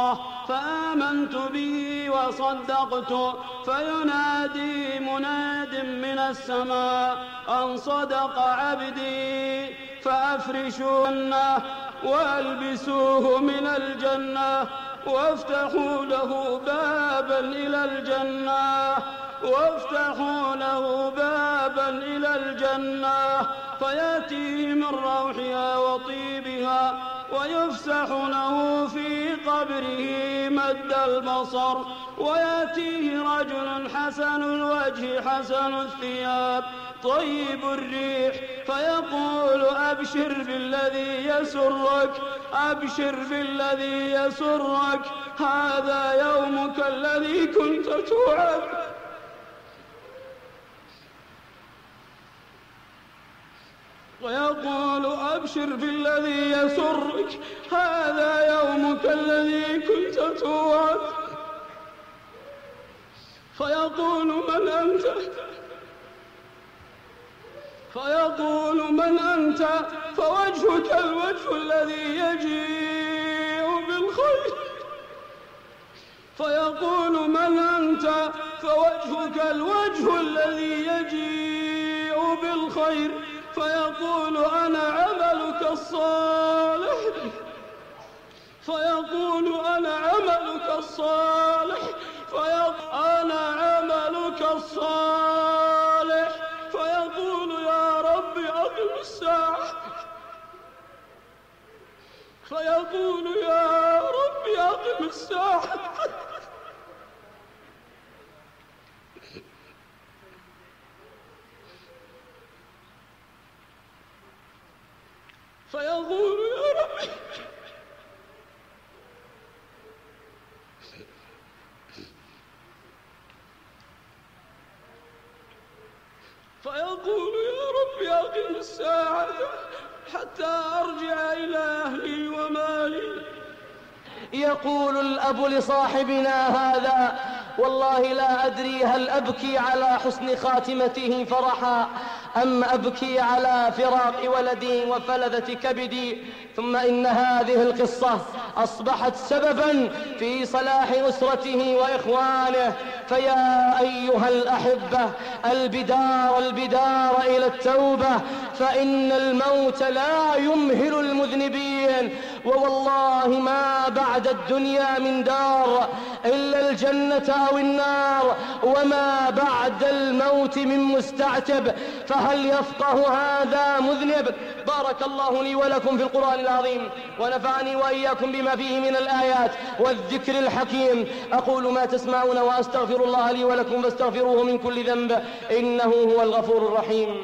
فآمنت به وصدقت، فينادي مناد من السماء أن صدق عبدي، فأفرشوا الجنة وألبسوه من الجنة وافتحوا له بابا إلى الجنة، وافتحوا له بابا إلى الجنة فيأتيه من روحها وطيبها، ويفسح له في قبره مد البصر، ويأتيه رجل حسن الوجه حسن الثياب طيب الريح، فيقول أبشر بالذي يسرك، أبشر بالذي يسرك، هذا يومك الذي كنت توعد. ويقول أبشر بالذي يسرك، هذا يومك الذي كنت توعد. فيقول من أنت؟ فيقول من أنت؟ فوجهك الوجه الذي يجيء بالخير. فيقول من أنت؟ فوجهك الوجه الذي يجيء بالخير. فيقول أنا عملك الصالح. فيقول أنا عملك الصالح. فيقول أنا عملك الصالح. فيقول يا رب أقم الساعة. فيقول يا رب أقم الساعة. فيقول يا رب فيقول يا رب أقم الساعة حتى أرجع إلى أهلي ومالي. يقول الأب لصاحبنا هذا: والله لا أدري هل أبكي على حسن خاتمته فرحا أم أبكي على فراق ولدي وفلذة كبدي. ثم إن هذه القصة أصبحت سببا في صلاح أسرته وإخوانه. فيا أيها الأحبة، البدار إلى التوبة، فإن الموت لا يمهل المذنبين، ووالله ما بعد الدنيا من دار إلا الجنة أو النار، وما بعد الموت من مستعتب، فهل يفقه هذا مذنب؟ بارك الله لي ولكم في القرآن العظيم، ونفعني وإياكم بما فيه من الآيات والذكر الحكيم. أقول ما تسمعون وأستغفر الله لي ولكم فاستغفروه من كل ذنب إنه هو الغفور الرحيم.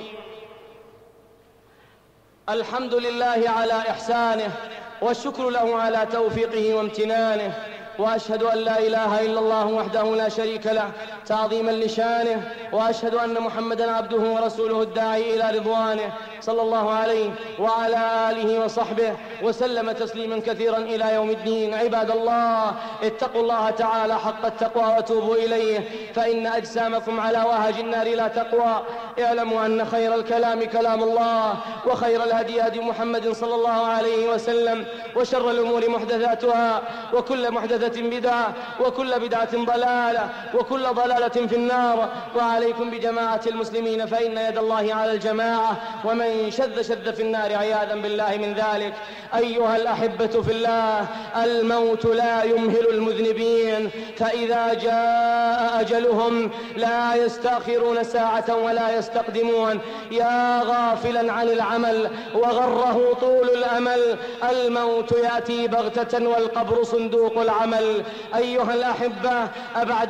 الحمد لله على إحسانه، والشكر له على توفيقه وامتنانه، وأشهد أن لا إله إلا الله وحده لا شريك له تعظيما لشانه، وأشهد أن محمدا عبده ورسوله الداعي إلى رضوانه، صلى الله عليه وعلى آله وصحبه وسلم تسليما كثيرا إلى يوم الدين. عباد الله، اتقوا الله تعالى حق التقوى وتوبوا إليه، فإن أجسامكم على وهج النار لا تقوى. اعلموا أن خير الكلام كلام الله، وخير الهدي هدي محمد صلى الله عليه وسلم، وشر الأمور محدثاتها، وكل محدثة بدعة، وكل بدعة ضلالة، وكل ضلالة في النار. وعليكم بجماعة المسلمين، فإن يد الله على الجماعة، ومن شذ في النار عياذا بالله من ذلك. أيها الأحبة في الله، الموت لا يمهل المذنبين، فإذا جاء أجلهم لا يستأخرون ساعة ولا يستقدمون. يا غافلا عن العمل وغره طول الأمل، الموت يأتي بغتة والقبر صندوق العمل. أيها الأحبة، أبعد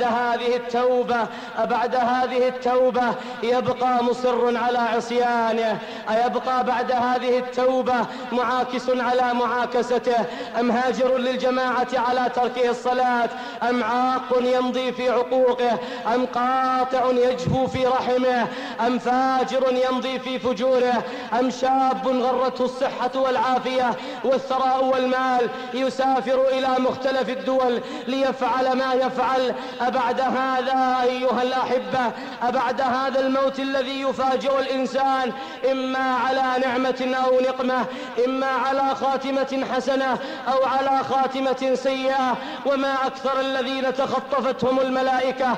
هذه التوبة يبقى مصر على عصيانه؟ أيبقى بعد هذه التوبة معاكس على معاكسته؟ أم هاجر للجماعة على تركه الصلاة؟ أم عاق يمضي في عقوقه؟ أم قاطع يجفو في رحمه؟ أم فاجر يمضي في فجوره؟ أم شاب غرته الصحة والعافية والثراء والمال يسافر إلى مختلف الدول الدول ليفعل ما يفعل. أبعد هذا أيها الأحبة، أبعد هذا الموت الذي يفاجئ الإنسان إما على نعمة أو نقمة، إما على خاتمة حسنة أو على خاتمة سيئة. وما أكثر الذين تخطفتهم الملائكة،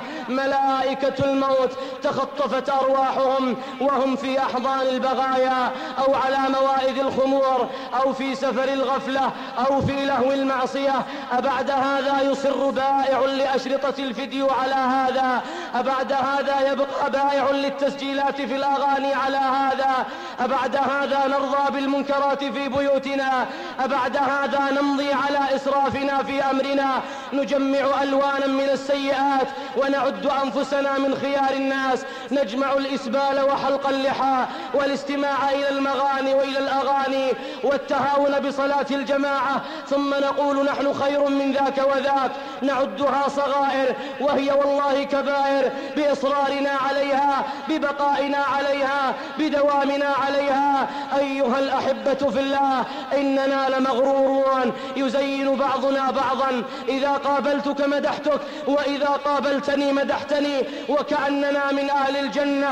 ملائكة الموت تخطفت أرواحهم وهم في أحضان البغايا أو على موائد الخمور أو في سفر الغفلة أو في لهو المعصية. أبعد هذا يصر بائع لأشرطة الفيديو على هذا، أبعد هذا يبقى بائع للتسجيلات في الأغاني على هذا، أبعد هذا نرضى بالمنكرات في بيوتنا، أبعد هذا نمضي على إسرافنا في أمرنا، نجمع ألوانا من السيئات ونعد أنفسنا من خيار الناس، نجمع الإسبال وحلق اللحى والاستماع إلى المغاني وإلى الأغاني والتهاون بصلاة الجماعة، ثم نقول نحن خير من ذاك وذاك، نعدها صغائر وهي والله كبائر بإصرارنا عليها، ببقائنا عليها، بدوامنا عليها. أيها الأحبة في الله، إننا لمغرورون، يزين بعضنا بعضا، إذا قابلتك مدحتك وإذا قابلتني مدحتني وكأننا من أهل الجنة.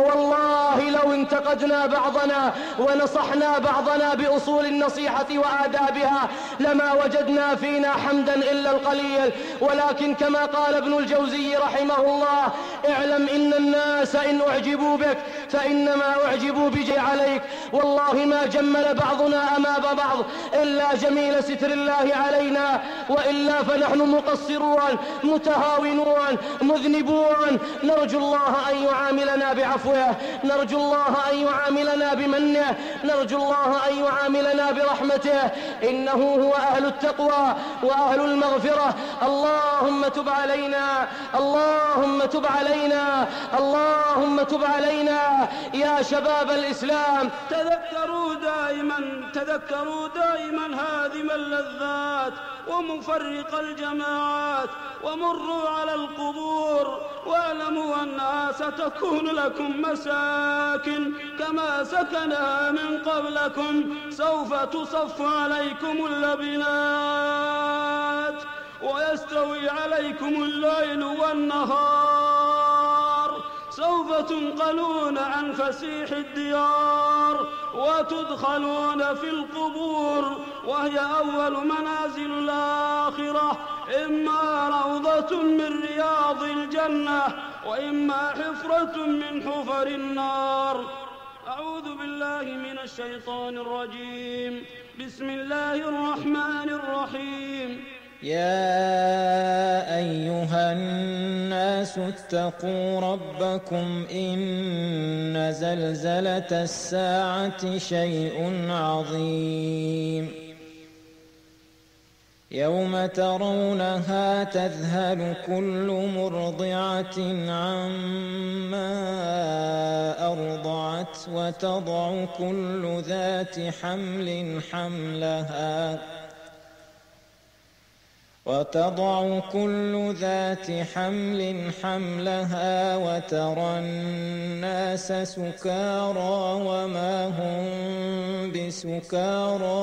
ووالله لو انتقدنا بعضنا ونصحنا بعضنا بأصول النصيحة وآدابها لما وجدنا فينا حمدا إلا القليل. ولكن كما قال ابن الجوزي رحمه الله: اعلم إن الناس إن أعجبوا بك فإنما أعجبوا بجي عليك. والله ما جمل بعضنا أمام بعض إلا جميل ستر الله علينا، وإلا فنحن مقصرون متهاونون مذنبون. نرجو الله أن يعاملنا بعفوه، نرجو الله أن يعاملنا بمنه، نرجو الله أن يعاملنا برحمته، إنه هو أهل التقوى وأهل المغفرة. اللهم تب علينا، اللهم تب علينا، اللهم تب علينا يا شباب الإسلام. تذكروا دائما هادم اللذات ومفرق الجماعات، ومروا على القبور واعلموا أنها ستكون لكم مساكن كما سكنها من قبلكم. سوف تصف عليكم اللبنات ويستوي عليكم الليل والنهار، سوف تنقلون عن فسيح الديار وتدخلون في القبور، وهي أول منازل الآخرة، إما روضة من رياض الجنة وإما حفرة من حفر النار. أعوذ بالله من الشيطان الرجيم. بسم الله الرحمن الرحيم. يا أيها الناس اتقوا ربكم إن زلزلة الساعة شيء عظيم، يوم ترونها تذهل كل مرضعة عما أرضعت وتضع كل ذات حمل حملها وترى الناس سكارى وما هم بسكارى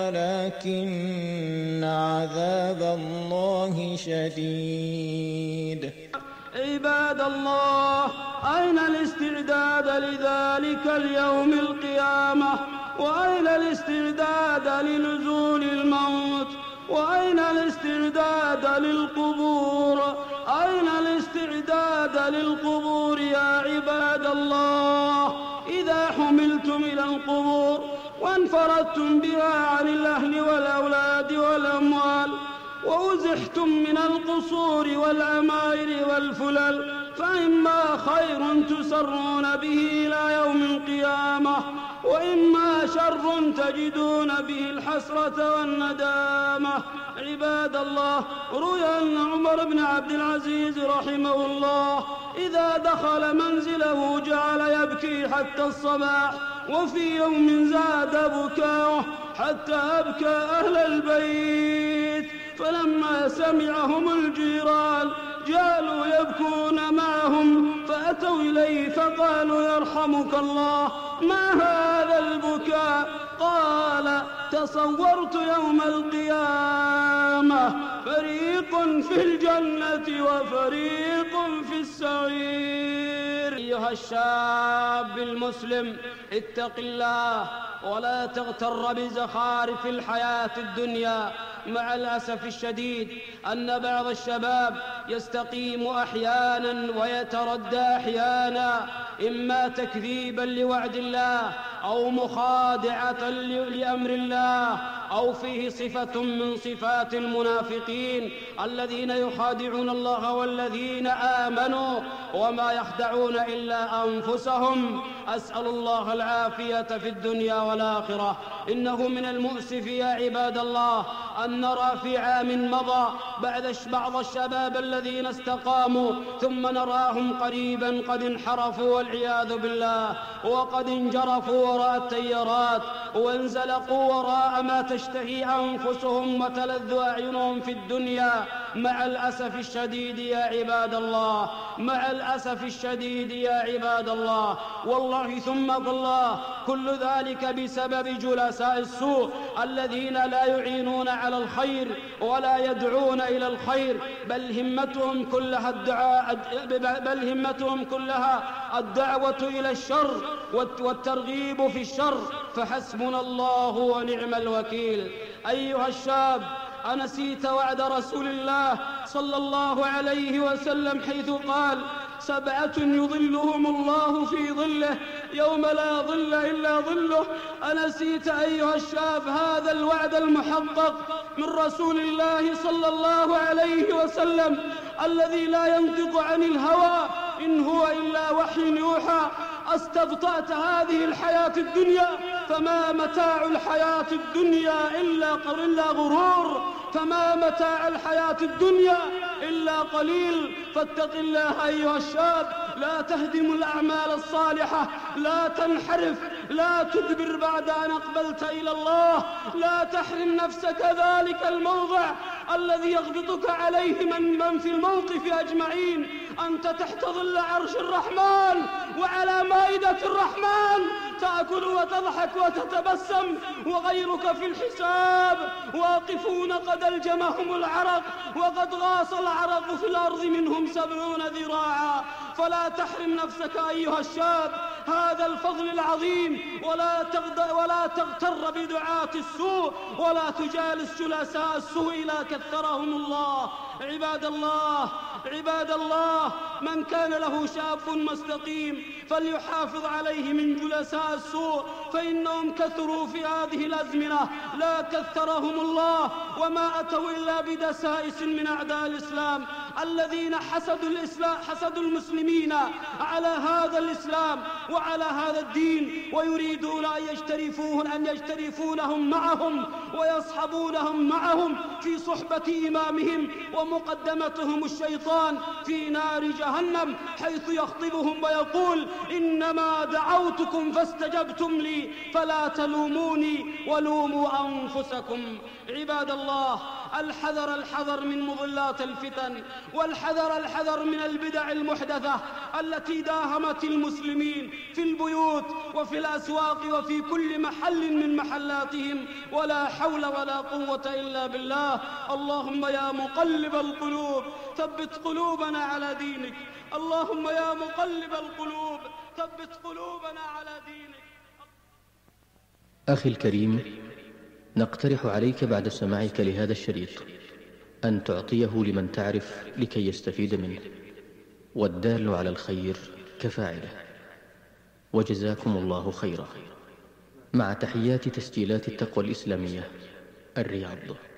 ولكن عذاب الله شديد. عباد الله، أين الاستعداد لذلك اليوم القيامة؟ وأين الاستعداد لنزول الموت؟ وأين الاستعداد للقبور؟ أين الاستعداد للقبور يا عباد الله؟ إذا حملتم إلى القبور وانفردتم بها عن الأهل والأولاد والأموال وأزحتم من القصور والعماير والفلل، فإما خير تسرون به إلى يوم القيامة، وإما شر تجدون به الحسرة والندامة. عباد الله، روي أن عمر بن عبد العزيز رحمه الله إذا دخل منزله جعل يبكي حتى الصباح، وفي يوم زاد بكاؤه حتى أبكى أهل البيت، فلما سمعهم الجيران جعلوا يبكون معهم، فأتوا إليه فقالوا: يرحمك الله، ما هذا البكاء؟ قال: تصورت يوم القيامة فريق في الجنة وفريق في السعير. أيها الشاب المسلم، اتق الله ولا تغتر بزخارف الحياة الدنيا. مع الأسف الشديد أن بعض الشباب يستقيم أحيانا ويتردى أحيانا، إما تكذيبا لوعد الله أو مخادعة لأمر الله، أو فيه صفة من صفات المنافقين الذين يخادعون الله والذين آمنوا وما يخدعون إلا أنفسهم. أسأل الله العافية في الدنيا والآخرة. إنه من المؤسف يا عباد الله أن نرى في عام مضى بعض الشباب الذين استقاموا ثم نراهم قريبا قد انحرفوا والعياذ بالله، وقد انجرفوا وراء التيارات وانزلقوا وراء ما تشتهي أنفسهم وتلذ أعينهم في الدنيا. مع الأسف الشديد يا عباد الله، مع الأسف الشديد يا عباد الله، والله ثم بالله كل ذلك بسبب جلساء السوء الذين لا يعينون على الخير ولا يدعون إلى الخير، بل همتهم كلها الدعوة إلى الشر والترغيب في الشر، فحسبنا الله ونعم الوكيل. أيها الشاب، أنسيت وعد رسول الله صلى الله عليه وسلم حيث قال: 7 يظلهم الله في ظله يوم لا ظل إلا ظله؟ أنسيت أيها الشاب هذا الوعد المحقق من رسول الله صلى الله عليه وسلم الذي لا ينطق عن الهوى إن هو إلا وحي يوحى؟ استبطأت هذه الحياة الدنيا، فما متاع الحياة الدنيا إلا غرور، فما متاع الحياة الدنيا إلا قليل. فاتق الله أيها الشاب، لا تهدم الأعمال الصالحة، لا تنحرف، لا تدبر بعد أن أقبلت إلى الله، لا تحرم نفسك ذلك الموضع الذي يغبطك عليه من في الموقف أجمعين. أنت تحت ظل عرش الرحمن وعلى مائدة الرحمن، تأكل وتضحك وتتبسم، وغيرك في الحساب واقفون قد ألجمهم العرق وقد غاص العرق في الأرض منهم 70 ذراعا. فلا تحرم نفسك أيها الشاب هذا الفضل العظيم، ولا تغتر بدعاة السوء، ولا تجالس جلساء السوء لا كثرهم الله. عباد الله، من كان له شاب مستقيم فليحافظ عليه من جلساء السوء، فإنهم كثروا في هذه الأزمنة لا كثرهم الله، وما أتوا إلا بدسائس من أعداء الإسلام الذين حسدوا المسلمين على هذا الإسلام وعلى هذا الدين، ويريدون أن يجترفونهم معهم ويصحبونهم معهم في صحبة إمامهم، ومقدمتهم الشيطان في نار جهنم حيث يخطبهم ويقول: إنما دعوتكم فاستجبتم لي فلا تلوموني ولوموا أنفسكم. عباد الله، الحذر من مضلات الفتن، والحذر من البدع المحدثة التي داهمت المسلمين في البيوت وفي الأسواق وفي كل محل من محلاتهم، ولا حول ولا قوة إلا بالله. اللهم يا مقلب القلوب ثبت قلوبنا على دينك، اللهم يا مقلب القلوب ثبت قلوبنا على دينك. أخي الكريم، نقترح عليك بعد سماعك لهذا الشريط أن تعطيه لمن تعرف لكي يستفيد منه، والدال على الخير كفاعله. وجزاكم الله خيرا. مع تحيات تسجيلات التقوى الإسلامية، الرياض.